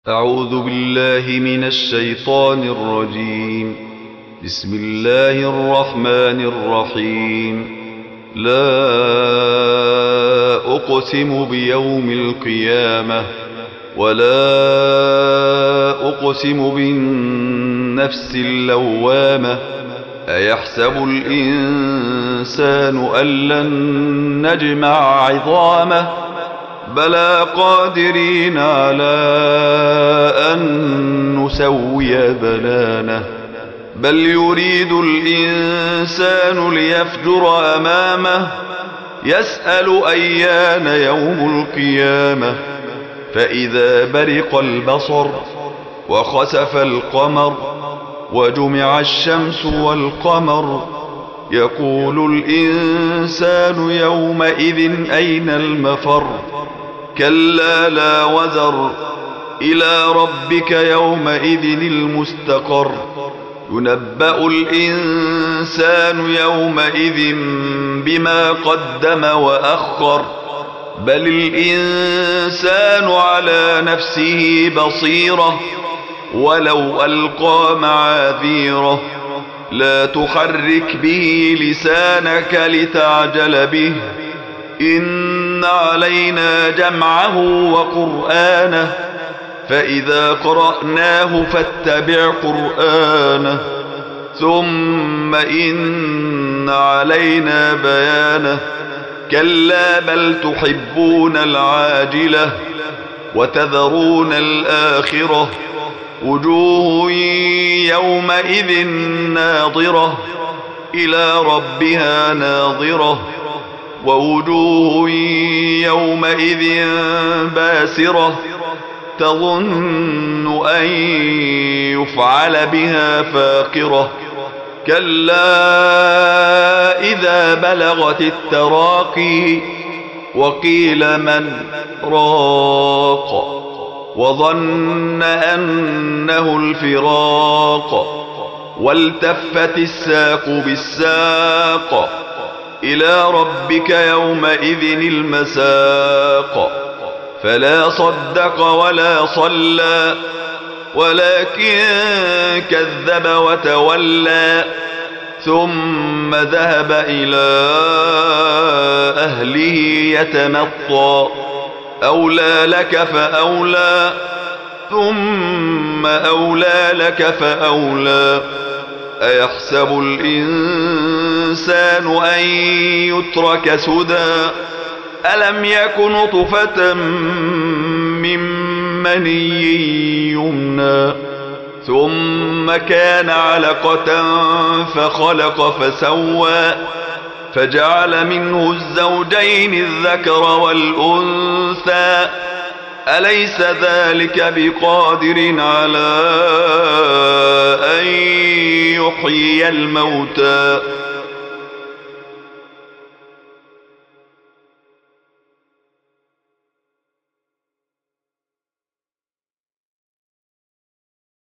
أعوذ بالله من الشيطان الرجيم. بسم الله الرحمن الرحيم. لا أقسم بيوم القيامة ولا أقسم بالنفس اللوامة. أيحسب الإنسان أن لن نجمع عظامه بلى قادرين على أن نسوي بنانه. بل يريد الإنسان ليفجر أمامه يسأل أيان يوم القيامة. فإذا برق البصر وخسف القمر وجمع الشمس والقمر يقول الإنسان يومئذ أين المفر. كلا لا وزر إلى ربك يومئذ المستقر. ينبأ الإنسان يومئذ بما قدم وأخر. بل الإنسان على نفسه بصيرة ولو ألقى معاذيره. لا تحرك به لسانك لتعجل به إن علينا جمعه وقرآنه فإذا قرأناه فاتبع قرآنه ثم إن علينا بيانه. كلا بل تحبون العاجلة وتذرون الآخرة. وجوه يومئذ ناظرة إلى ربها ناظرة ووجوه يومئذ باسرة تظن أن يفعل بها فاقرة. كلا إذا بلغت التراقي وقيل من راق وظن أنه الفراق والتفت الساق بالساق إلى ربك يومئذ المساق. فلا صدق ولا صلى ولكن كذب وتولى ثم ذهب إلى أهله يتمطى. أولى لك فأولى ثم أولى لك فأولى. أيحسب الإنسان أن يترك سدى ألم يك نطفة من مني يمنى ثم كان علقة فخلق فسوى فجعل منه الزوجين الذكر والأنثى. أليس ذلك بقادر على أن يحيي الموتى